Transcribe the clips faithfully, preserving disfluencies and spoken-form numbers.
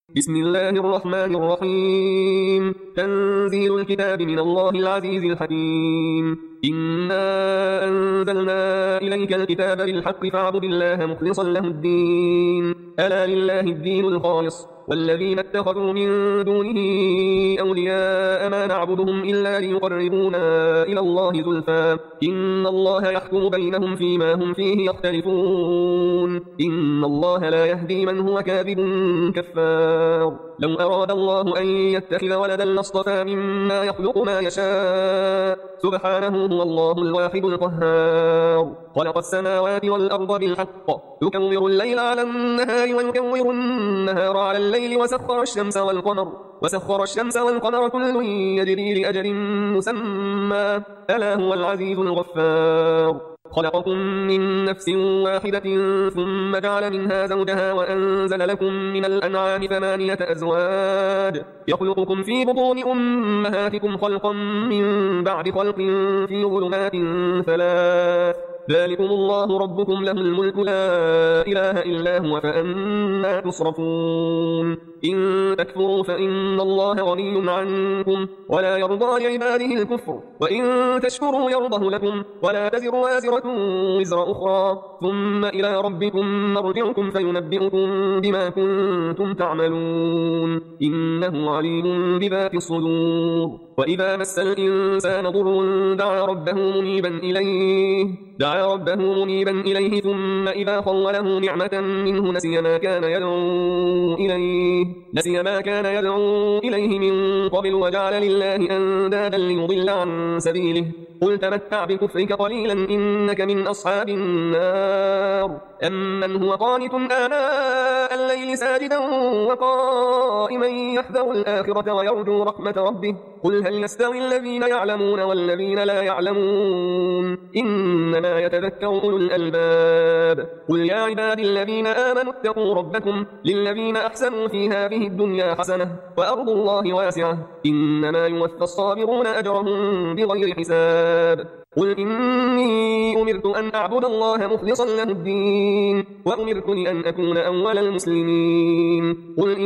بسم الله الرحمن الرحيم تنزيل الكتاب من الله العزيز الحكيم إنا أنزلنا إليك الكتاب بالحق فاعبد الله مخلصا له الدين ألا لله الدين الخالص والذين اتخذوا من دونه أولياء ما نعبدهم إلا ليقربونا إلى الله زلفى إن الله يحكم بينهم فيما هم فيه يختلفون إن الله لا يهدي من هو كاذب كفار لو أراد الله أن يتخذ ولدا لاصطفى مما يخلق ما يشاء سبحانه هو الله الواحد القهار خلق السماوات والأرض بالحق يكور الليل على النهار ويكور النهار على الليل وسخر الشمس والقمر وسخر الشمس والقمر كل يجري لأجل مسمى ألا هو العزيز الغفار خلقكم من نفس واحدة ثم جعل منها زوجها وأنزل لكم من الأنعام ثمانية أزواج يخلقكم في بطون أمهاتكم خلقا من بعد خلق في ظلمات ثلاث ذلكم الله ربكم له الملك لا إله إلا هو فأنا تصرفون إن تكفروا فإن الله غني عنكم ولا يرضى لعباده الكفر وإن تشكروا يرضه لكم ولا تزر وازرة وزر أخرى ثم إلى ربكم مرجعكم فينبئكم بما كنتم تعملون إنه عليم بذات الصدور وإذا مس الإنسان ضر دعا ربه منيبا إليه دعا ربه منيبا إليه ثم إذا خوله نعمة منه نسي ما كان يدعو إليه نسي ما كان يدعو إليه من قبل وجعل لله أندادا ليضل عن سبيله قل تمتع بكفرك قليلا إنك من أصحاب النار أمن هو قانت آناء الليل ساجدا وقائما يحذر الآخرة ويرجو رحمة ربه قل هل يستوي الذين يعلمون والذين لا يعلمون إنما يتذكر أولو الألباب قل يا عبادي الذين آمنوا اتقوا ربكم للذين أحسنوا في هذه الدنيا حسنة وأرض الله واسعة إنما يوفى الصابرون أجرهم بغير حساب قل إني أمرت أن أعبد الله مخلصا له الدين وأمرت لأن أكون أول المسلمين قل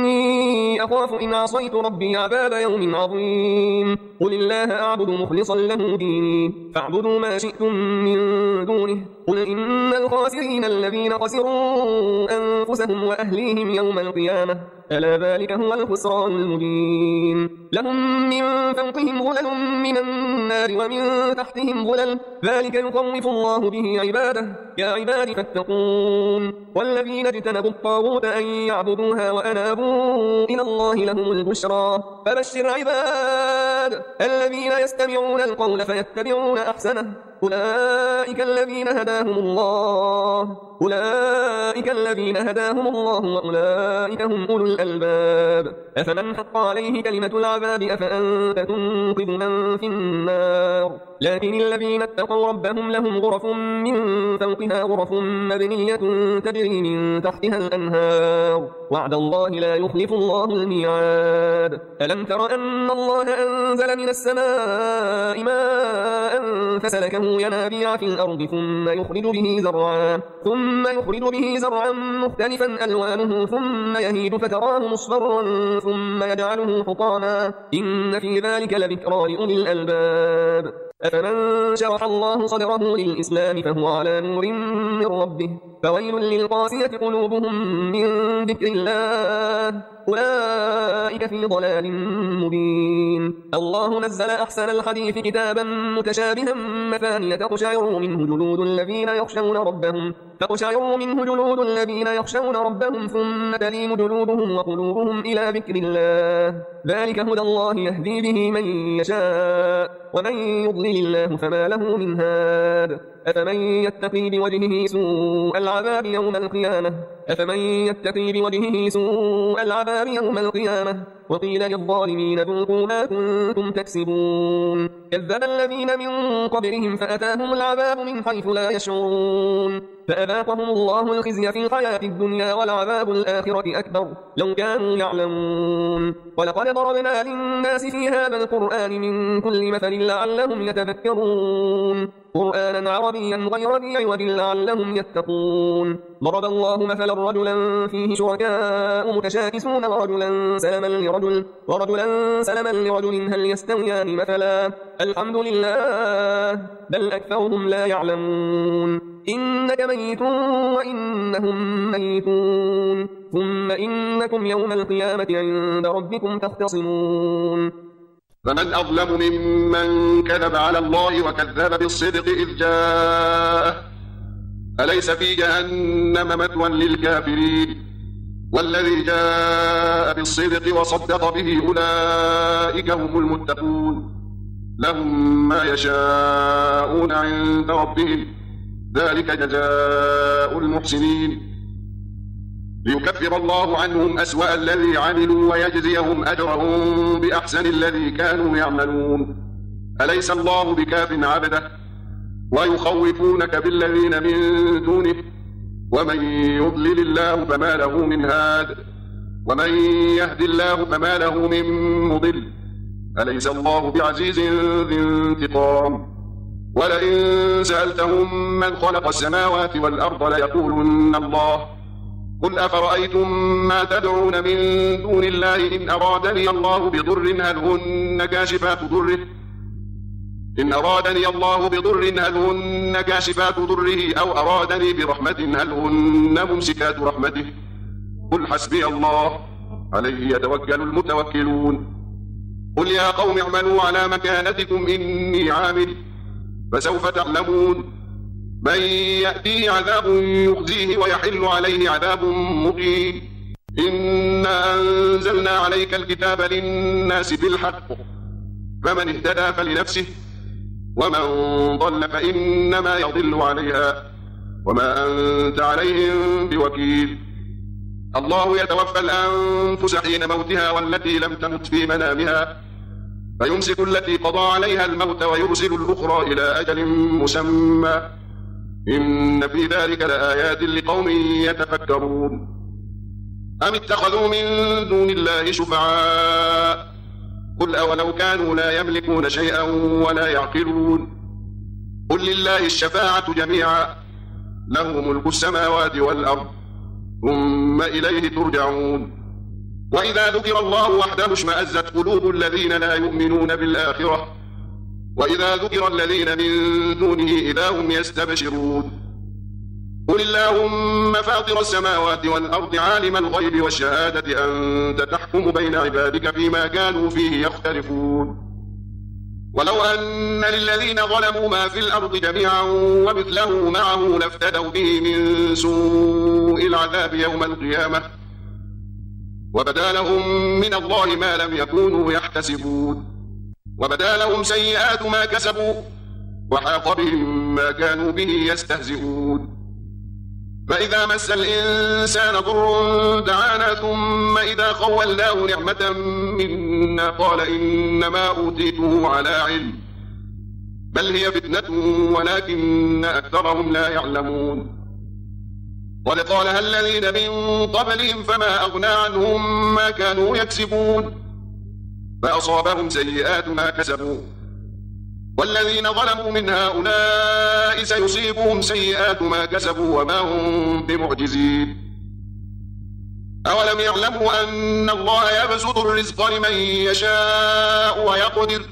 إني أخاف إن عصيت ربي عذاب يوم عظيم قل الله أعبد مخلصا له ديني فاعبدوا ما شئتم من دونه قل إن الخاسرين الذين خسروا أنفسهم وأهليهم يوم القيامة ألا ذلك هو الخسران المبين لهم من فوقهم ظلل من النار ومن تحتهم ظلل ذلك يخوف الله به عباده يا عباد فاتقون والذين اجتنبوا الطاغوت أن يعبدوها وأنابوا إلى الله لهم البشرى فبشر عباد الذين يستمعون القول فيتبعون أحسنه أولئك الذين هداهم الله أولئك الذين هداهم الله وأولئك هم أولو الألباب أفمن حق عليه كلمة العذاب أفأنت تنقذ من في النار لكن الذين اتقوا ربهم لهم غرف من فوقها غرف مبنية تجري من تحتها الأنهار وعد الله لا يخلف الله الميعاد ألم تر أن الله أنزل من السماء ماء فسلكه ينابيع في الأرض ثم يخرج به زرعا ثم يخرج به زرعا مختلفا ألوانه ثم يهيج فتراه مصفرا ثم يجعله حطاما إن في ذلك لذكرى لأولي الألباب أفمن شرح الله صدره للإسلام فهو على نور من ربه فويل للقاسية قلوبهم من ذكر الله أولئك في ضلال مبين الله نزل أحسن الحديث كتابا متشابها مثانية تقشعر منه جلود الذين يخشون ربهم تقشعر منه جلود الذين يخشون ربهم ثم تلين جلودهم وقلوبهم إلى ذكر الله ذلك هدى الله يهدي به من يشاء ومن يضلل الله فما له من هاد أفمن يتقي بوجهه سوء العذاب يوم القيامة أفمن يتقي بوجهه سوء العذاب يوم القيامة وقيل للظالمين ذوقوا ما كنتم تكسبون كذب الذين من قبلهم فأتاهم العذاب من حيث لا يشعرون فأذاقهم الله الخزي في الحياة الدنيا والعذاب الآخرة أكبر لو كانوا يعلمون ولقد ضربنا للناس في هذا القرآن من كل مثل لعلهم يتذكرون قرآنا عربيا غير ذي عوج لعلهم يتقون ضرب الله مثلا رجلا فيه شركاء متشاكسون ورجلا سلما لرجل ورجلا سلما لرجل هل يستويان مثلا الحمد لله بل أكثرهم لا يعلمون إنك ميت وإنهم ميتون ثم إنكم يوم القيامة عند ربكم تختصمون فمن أظلم ممن كذب على الله وكذب بالصدق إذ جاءه أليس في جهنم مثوى للكافرين والذي جاء بالصدق وصدق به أولئك هم المتقون لهم ما يشاءون عند ربهم ذلك جزاء المحسنين ليكفر الله عنهم أسوأ الذي عملوا ويجزيهم أجرهم بأحسن الذي كانوا يعملون أليس الله بكاف عبده ويخوفونك بالذين من دونه ومن يضلل الله فما له من هاد ومن يهد الله فما له من مضل أليس الله بعزيز ذي انتقام ولئن سألتهم من خلق السماوات والأرض ليقولن الله قل أفرأيتم ما تدعون من دون الله إن أرادني الله بضر هل هن كاشفات ضره إن أرادني الله بضر هل هن كاشفات ضره أو أرادني برحمة هل هن ممسكات رحمته قل حسبي الله عليه يتوكل المتوكلون قل يا قوم اعملوا على مكانتكم إني عامل فسوف تعلمون من يأتيه عذاب يخزيه ويحل عليه عذاب مقيم إنا أنزلنا عليك الكتاب للناس بالحق فمن اهتدى فلنفسه ومن ضل فإنما يضل عليها وما أنت عليهم بوكيل الله يتوفى الأنفس حين موتها والتي لم تمت في منامها فيمسك التي قضى عليها الموت ويرسل الأخرى إلى أجل مسمى إن في ذلك لآيات لقوم يتفكرون أم اتخذوا من دون الله شفعاء قل أولو كانوا لا يملكون شيئا ولا يعقلون قل لله الشفاعة جميعا له ملك السماوات والأرض ثم إليه ترجعون وإذا ذكر الله وحده اشمأزت قلوب الذين لا يؤمنون بالآخرة وإذا ذكر الذين من دونه إذا هم يستبشرون قل اللهم فاطر السماوات والأرض عالم الغيب والشهادة أنت تحكم بين عبادك فيما كانوا فيه يختلفون ولو أن للذين ظلموا ما في الأرض جميعا ومثله معه لافتدوا به من سوء العذاب يوم القيامة وبدا لهم من الله ما لم يكونوا يحتسبون وبدا لهم سيئات ما كسبوا وحاق بهم ما كانوا به يستهزئون فإذا مس الإنسان ضر دعانا ثم إذا خولناه نعمة منا قال إنما أوتيته على علم بل هي فتنة ولكن أكثرهم لا يعلمون قد قالها الذين من قبلهم فما أغنى عنهم ما كانوا يكسبون فأصابهم سيئات ما كسبوا والذين ظلموا من هؤلاء سيصيبهم سيئات ما كسبوا وما هم بمعجزين أولم يعلموا أن الله يبسط الرزق لمن يشاء ويقدر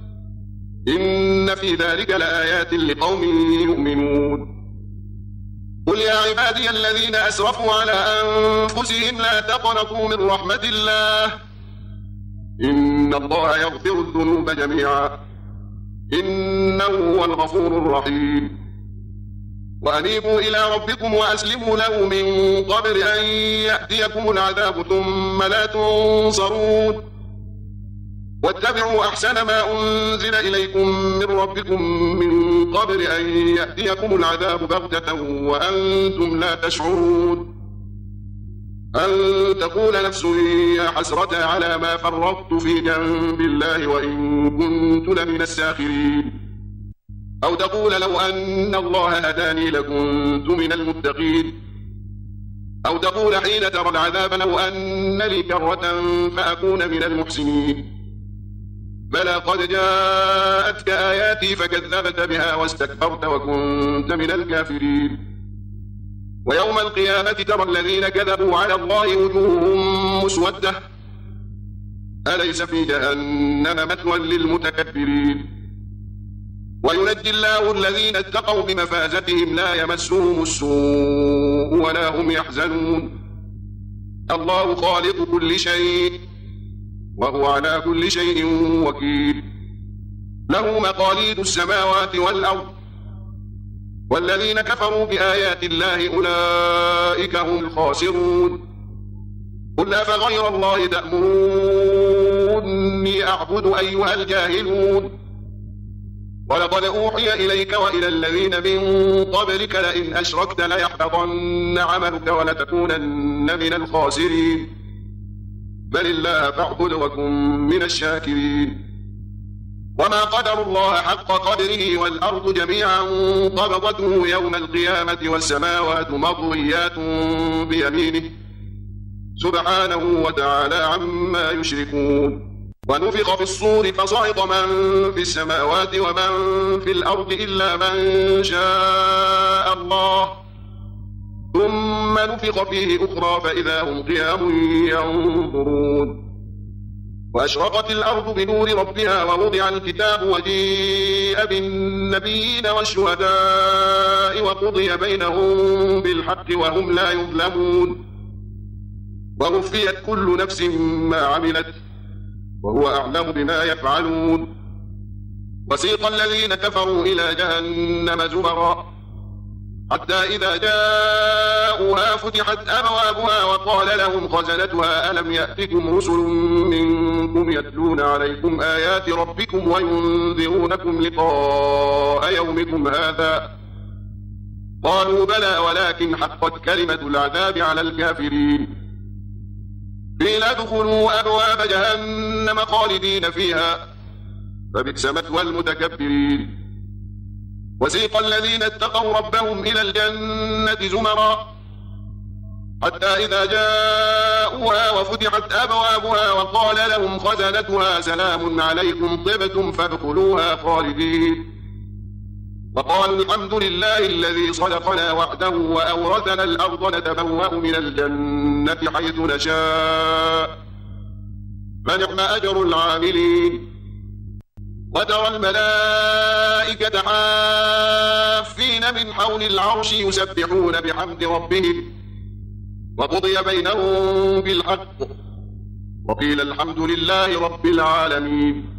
إن في ذلك لآيات لقوم يؤمنون قل يا عبادي الذين أسرفوا على أنفسهم لا تقنطوا من رحمة الله إن الله يغفر الذنوب جميعا إنه هو الغفور الرحيم وأنيبوا إلى ربكم وأسلموا له من قبل أن يأتيكم العذاب ثم لا تنصرون واتبعوا أحسن ما أنزل إليكم من ربكم من قبل أن يأتيكم العذاب بغتة وأنتم لا تشعرون أن تقول نفس يا حسرة على ما فرطت في جنب الله وإن كنت لمن الساخرين أو تقول لو أن الله هداني لكنت من المتقين أو تقول حين ترى العذاب لو أن لي كرة فأكون من المحسنين بلى قد جاءتك آياتي فكذبت بها واستكبرت وكنت من الكافرين ويوم القيامة ترى الذين كذبوا على الله وجوههم مسودة أليس في جهنم مثوى للمتكبرين وينجي الله الذين اتقوا بمفازتهم لا يمسهم السوء ولا هم يحزنون الله خالق كل شيء وهو على كل شيء وكيل له مقاليد السماوات والأرض والذين كفروا بآيات الله أولئك هم الخاسرون قل أفغير الله تأمروني أعبد أيها الجاهلون ولقد أوحي إليك وإلى الذين من قبلك لئن أشركت ليحبطن عملك ولتكونن من الخاسرين بل الله فاعبد وكن من الشاكرين وما قدر الله حق قدره والأرض جميعا قبضته يوم القيامة والسماوات مطويات بيمينه سبحانه وتعالى عما يشركون ونفخ في الصور فصعق من في السماوات ومن في الأرض إلا من شاء الله ثم نفخ فيه أخرى فإذا هم قيام ينظرون وأشرقت الأرض بنور ربها ووضع الكتاب وجيء بالنبيين والشهداء وقضي بينهم بالحق وهم لا يظلمون ووفيت كل نفس ما عملت وهو أعلم بما يفعلون وسيق الذين كفروا إلى جهنم زمرا حتى إذا جاءوها فتحت أبوابها وقال لهم خزنتها ألم يأتكم رسل منكم يتلون عليكم آيات ربكم وينذرونكم لقاء يومكم هذا قالوا بلى ولكن حقت كلمة العذاب على الكافرين قيل ادخلوا أبواب جهنم خالدين فيها فبئس مثوى المتكبرين وسيق الذين اتقوا ربهم إلى الجنة زمرا حتى إذا جاءوها وفتحت أبوابها وقال لهم خزنتها سلام عليكم طبتم فادخلوها خالدين وقالوا الحمد لله الذي صدقنا وعده وأورثنا الأرض نتبوأ من الجنة حيث نشاء فنعم أجر العاملين وترى الملائكة حافين من حول العرش يسبحون بحمد ربهم وقضي بينهم بالحق وقيل الحمد لله رب العالمين